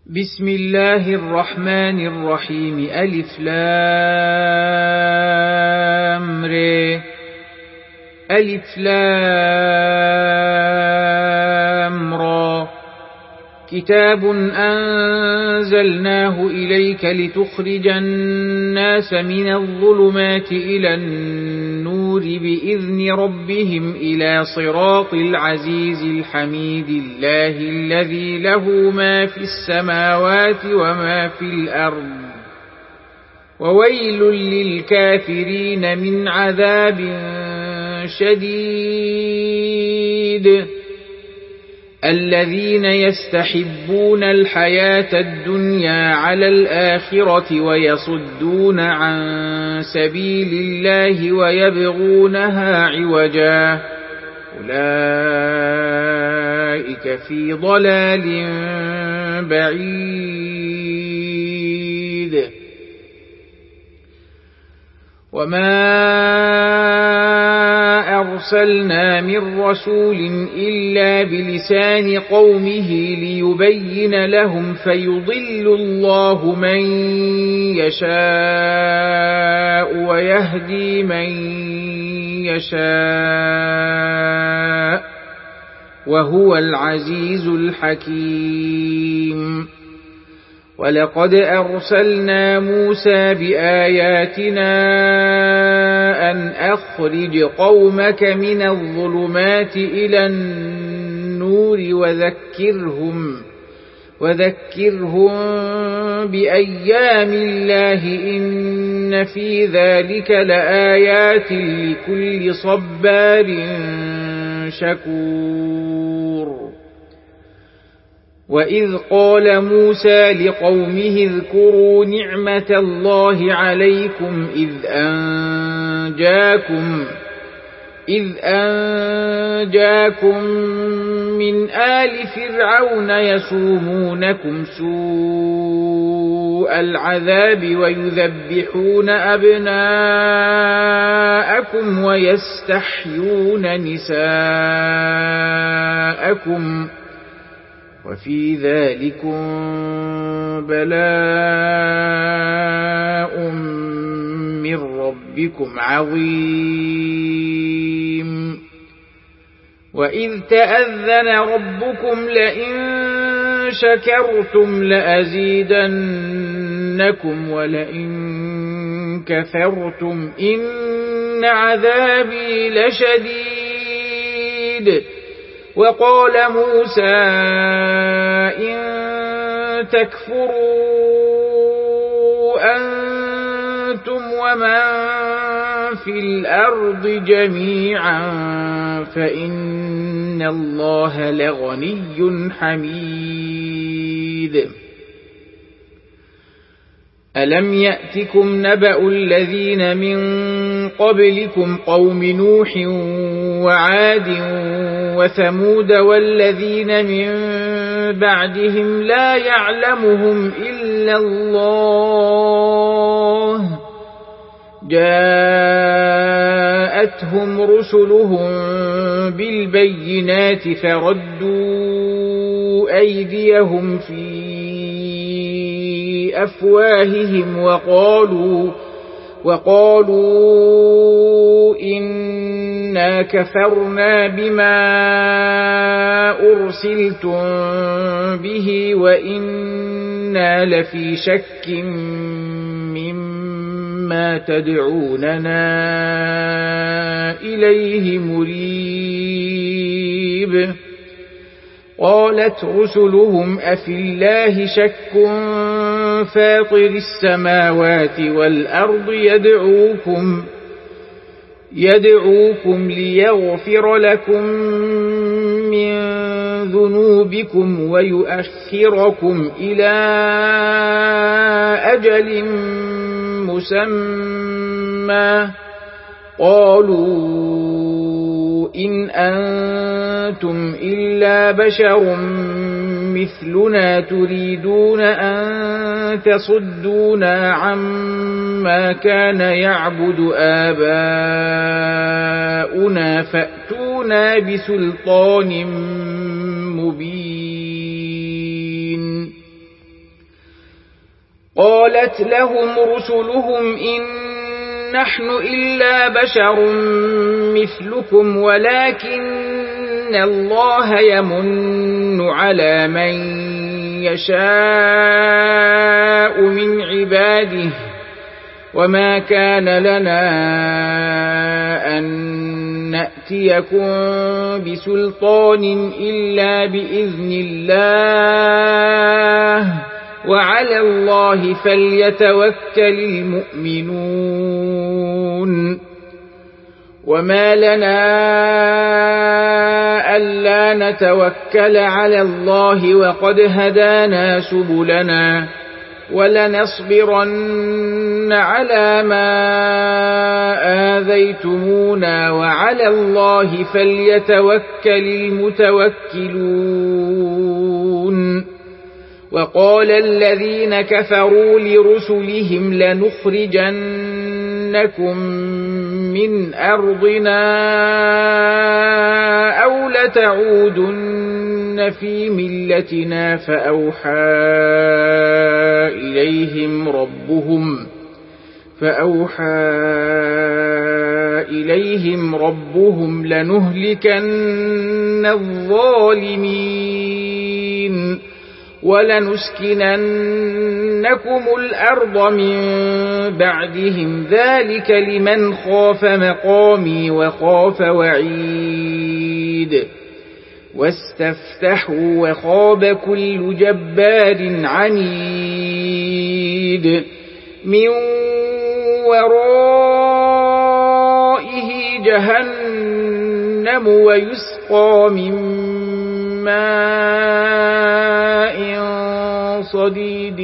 بسم الله الرحمن الرحيم. ألف لام ر. ألف لام را. كتاب أنزلناه إليك لتخرج الناس من الظلمات إلى النور بإذن ربهم إلى صراط العزيز الحميد الله الذي له ما في السماوات وما في الأرض وويل للكافرين من عذاب شديد. الذين يستحبون الحياة الدنيا على الآخرة ويصدون عن سبيل الله ويبغونها عوجا أولئك في ضلال بعيد. وما أرسلنا من رسول إلا بلسان قومه ليبين لهم فيضل الله من يشاء ويهدي من يشاء وهو العزيز الحكيم. ولقد أرسلنا موسى بآياتنا أن أخرج قومك من الظلمات إلى النور وذكرهم بأيام الله إن في ذلك لآيات لكل صبار شكور. وإذ قال موسى لقومه اذكروا نعمة الله عليكم إذ أنجاكم من آل فرعون يسومونكم سوء العذاب ويذبحون أبناءكم ويستحيون نساءكم وفي ذلكم بلاء من ربكم عظيم. وإذ تأذن ربكم لئن شكرتم لأزيدنكم ولئن كفرتم إن عذابي لشديد. وقال موسى إن تكفروا أنتم ومن في الأرض جميعا فإن الله لغني حميد. ألم يأتكم نبأ الذين من قبلكم قوم نوح وعاد وثمود والذين من بعدهم لا يعلمهم إلا الله جاءتهم رسلهم بالبينات فردوا أيديهم في أفواههم وقالوا إنا كفرنا بما أرسلتم به وإنا لفي شك مما تدعوننا إليه مريب. قالت رسلهم أفي الله شك فاطر السماوات والأرض يدعوكم ليغفر لكم من ذنوبكم ويؤخركم إلى أجل مسمى. قالوا إن أنتم إلا بشر مثلنا تريدون أن تصدونا عما كان يعبد آباؤنا فأتونا بسلطان مبين. قالت لهم رسلهم إن نحن إلا بشر مثلكم ولكن الله يمن على من يشاء من عباده وما كان لنا أن نأتيكم بسلطان إلا بإذن الله وعلى الله فليتوكل المؤمنون وما لنا ألا نتوكل على الله وقد هدانا سبلنا ولنصبرن على ما آذيتمونا وعلى الله فليتوكل المتوكلون وقال الذين كفروا لرسلهم لنخرجنكم من أرضنا أو لتعودن في ملتنا فأوحى إليهم ربهم لنهلكن الظالمين ولنسكننكم الأرض من بعدهم ذلك لمن خاف مقامي وخاف وعيد واستفتحوا وخاب كل جبار عنيد من ورائه جهنم ويسقى من ماء صديد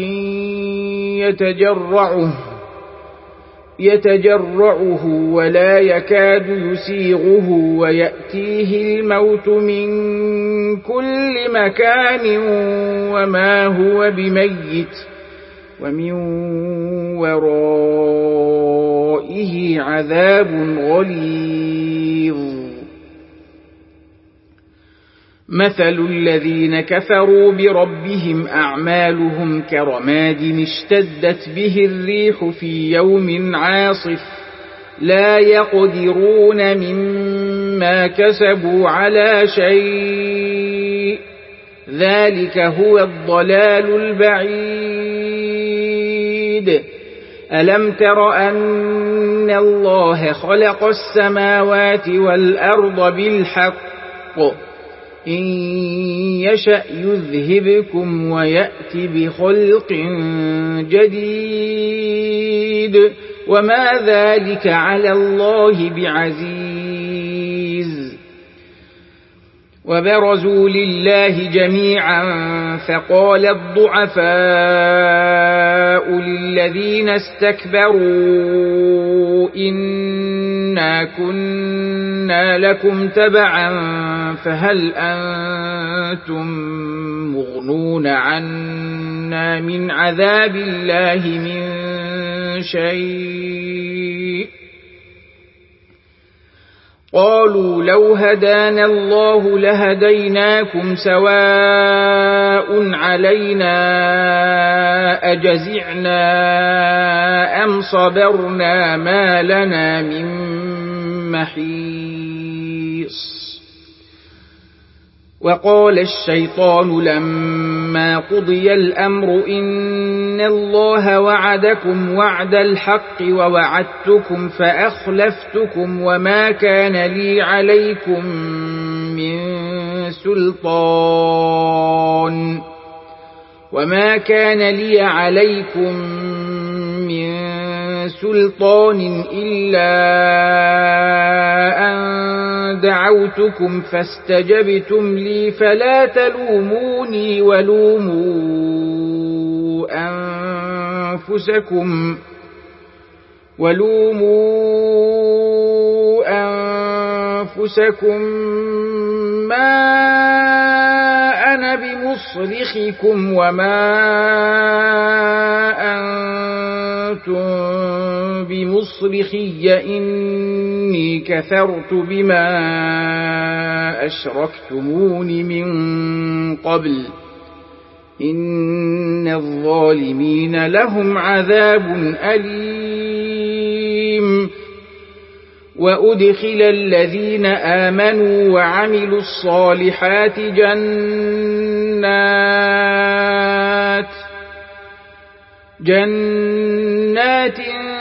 يتجرعه ولا يكاد يسيغه ويأتيه الموت من كل مكان وما هو بميت ومن ورائه عذاب غليظ مثل الذين كفروا بربهم أعمالهم كرماد اشتدت به الريح في يوم عاصف لا يقدرون مما كسبوا على شيء ذلك هو الضلال البعيد ألم تر أن الله خلق السماوات والأرض بالحق إن يشأ يذهبكم ويأت بخلق جديد وما ذلك على الله بعزيز وبرزوا لله جميعا فقال الضعفاء للذين استكبروا إنا كنا لكم تبعا فهل أنتم مغنون عنا من عذاب الله من شيء قالوا لو هدانا الله لهديناكم سواء علينا أجزعنا أم صبرنا ما لنا من محيص وقال الشيطان لما قضي الأمر إن الله وعدكم وعد الحق ووعدتكم فأخلفتكم وما كان لي عليكم من سلطان إلا أن دعوتكم فاستجبتم لي فلا تلوموني ولوموا أنفسكم ما أنا بمصرخكم وما أنتم بمصرخي إني كفرت بما أشركتمون من قبل إن الظالمين لهم عذاب أليم وأدخل الذين آمنوا وعملوا الصالحات جنات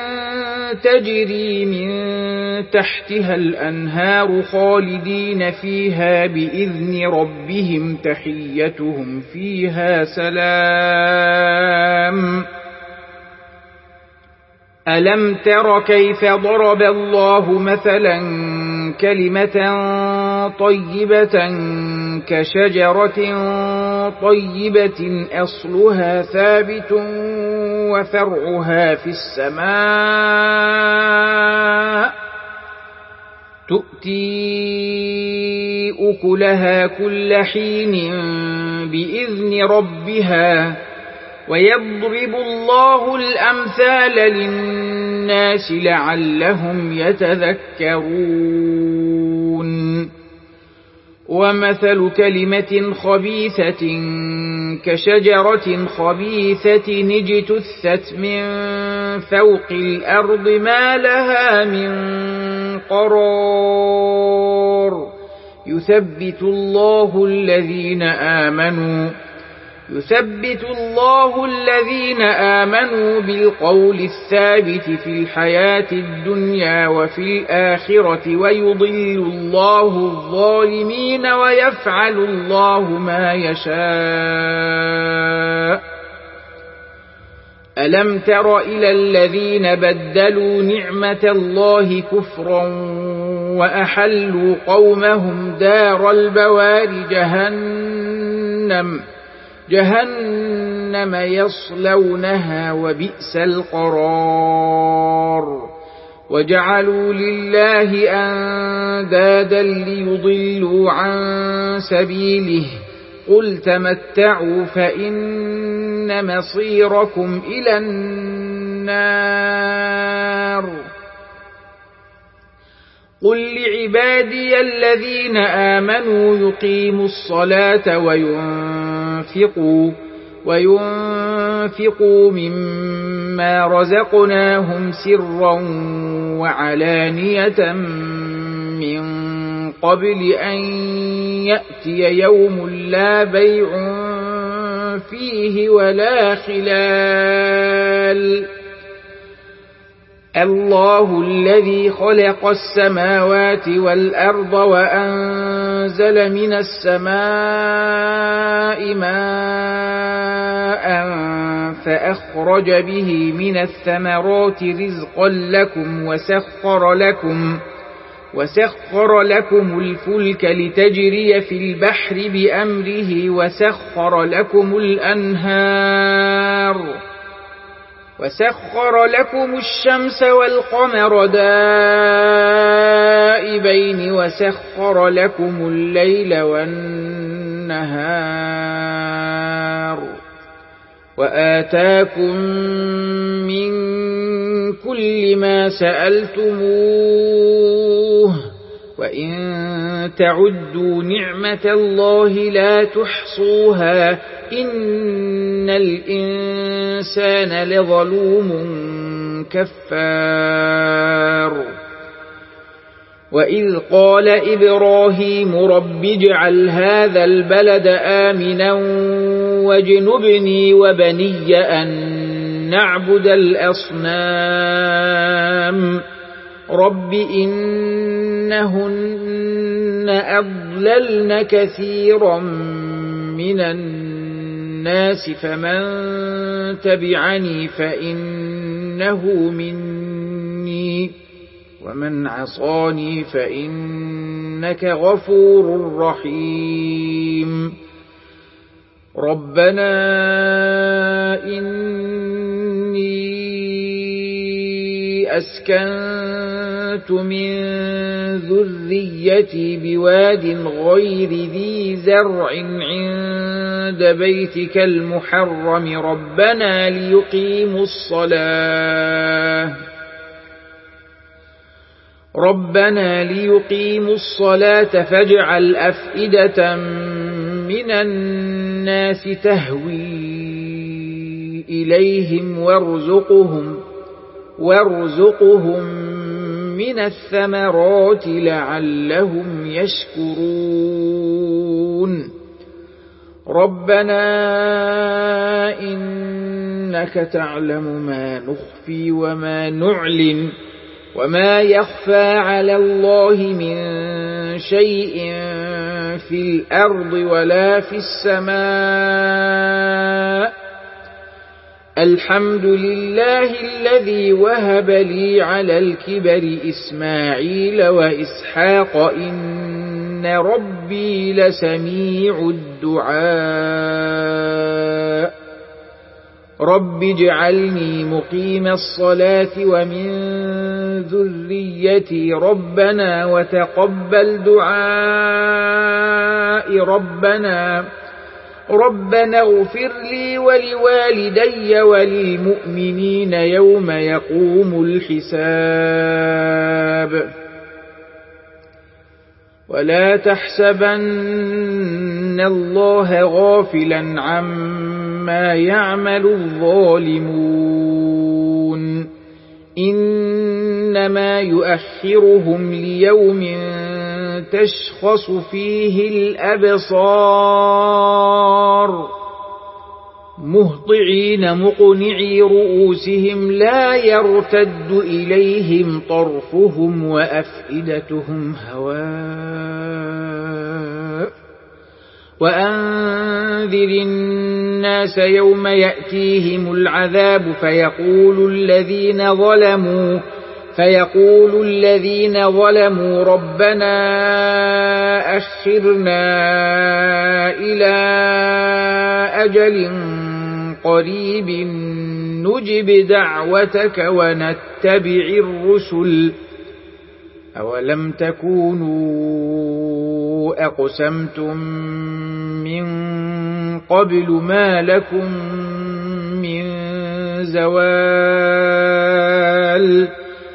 تجري من تحتها الأنهار خالدين فيها بإذن ربهم تحيتهم فيها سلام ألم تر كيف ضرب الله مثلا كلمة طيبة كشجرة طيبة أصلها ثابت وفرعها في السماء تؤتي أكلها كل حين بإذن ربها ويضرب الله الأمثال للناس لعلهم يتذكرون ومثل كلمة خبيثة كشجرة خبيثة اجتثت من فوق الأرض ما لها من قرار يثبت الله الذين آمنوا بالقول الثابت في الحياة الدنيا وفي الآخرة ويضل الله الظالمين ويفعل الله ما يشاء ألم تر إلى الذين بدلوا نعمة الله كفرا وأحلوا قومهم دار البوار جهنم يصلونها وبئس القرار وجعلوا لله أندادا ليضلوا عن سبيله قل تمتعوا فإن مصيركم إلى النار قل لعبادي الذين آمنوا يقيموا الصلاة وينفقوا مما رزقناهم سرا وعلانية من قبل أن يأتي يوم لا بيع فيه ولا خلال الله الذي خلق السماوات والأرض وأنزل من السماء ماء فأخرج به من الثمرات رزقا لكم وسخر لكم الفلك لتجري في البحر بأمره وسخر لكم الأنهار وسخر لكم الشمس والقمر دائبين وسخر لكم الليل والنهار وآتاكم من كل ما سألتموه وإن تعدوا نعمة الله لا تحصوها إن الإنسان لظلوم كفار وإذ قال إبراهيم رب اجعل هذا البلد آمنا واجنبني وبني أن نعبد الأصنام رب إنهن أضللن كثيرا من الناس فمن تبعني فإنه مني ومن عصاني فإنك غفور رحيم ربنا إني أسكنت من ذريتي بواد غير ذي زرع عند بيتك المحرم ربنا ليقيموا الصلاة فاجعل أفئدة من الناس الناس تهوي إليهم وارزقهم من الثمرات لعلهم يشكرون ربنا إنك تعلم ما نخفي وما نعلن وما يخفى على الله من شيء في الأرض ولا في السماء الحمد لله الذي وهب لي على الكبر إسماعيل وإسحاق إن ربي لسميع الدعاء رب اجعلني مقيم الصلاة ومن ذريتي ربنا وتقبل دعائي ربنا اغفر لي ولوالدي وللمؤمنين يوم يقوم الحساب ولا تحسبن الله غافلا عما يعمل الظالمون إنما يؤخرهم ليوم تشخص فيه الأبصار مهطعين مقنعي رؤوسهم لا يرتد إليهم طرفهم وأفئدتهم هواء وأنذر الناس يوم يأتيهم العذاب فيقول الذين ظلموا ربنا أخرنا إلى أجل قريب نجب دعوتك ونتبع الرسل أولم تكونوا أقسمتم من قبل ما لكم من زوال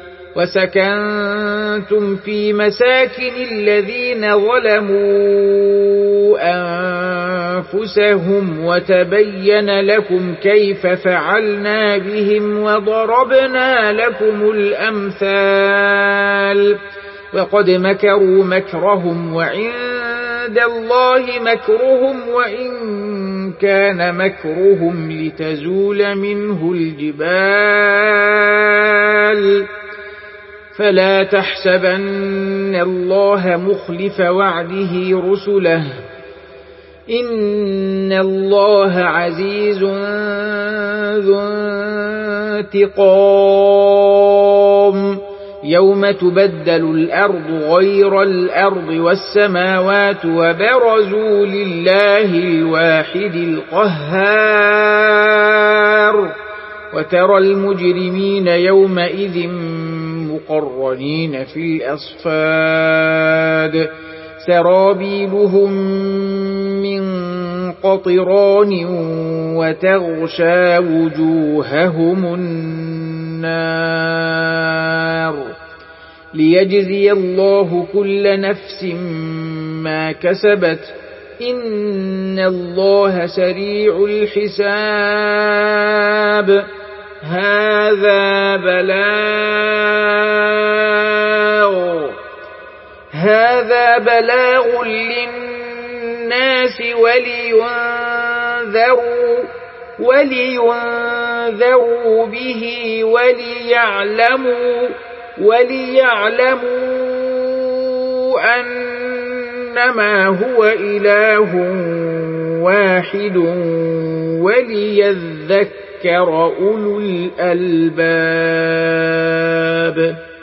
وسكنتم في مساكن الذين ظلموا أنفسهم وتبين لكم كيف فعلنا بهم وضربنا لكم الأمثال وقد مكروا مكرهم وعند الله مكرهم وإن كان مكرهم لتزول منه الجبال فلا تحسبن الله مخلف وعده رسله إن الله عزيز ذو انتقام يوم تبدل الأرض غير الأرض والسماوات وبرزوا لله الواحد القهار وترى المجرمين يومئذ مقرنين في الأصفاد سرابيلهم من قطران وتغشى وجوههم النار ليجزي الله كل نفس ما كسبت إن الله سريع الحساب هذا بلاغ للناس ولينذروا به وليعلموا أنما هو إله واحد وليذكر أولو الألباب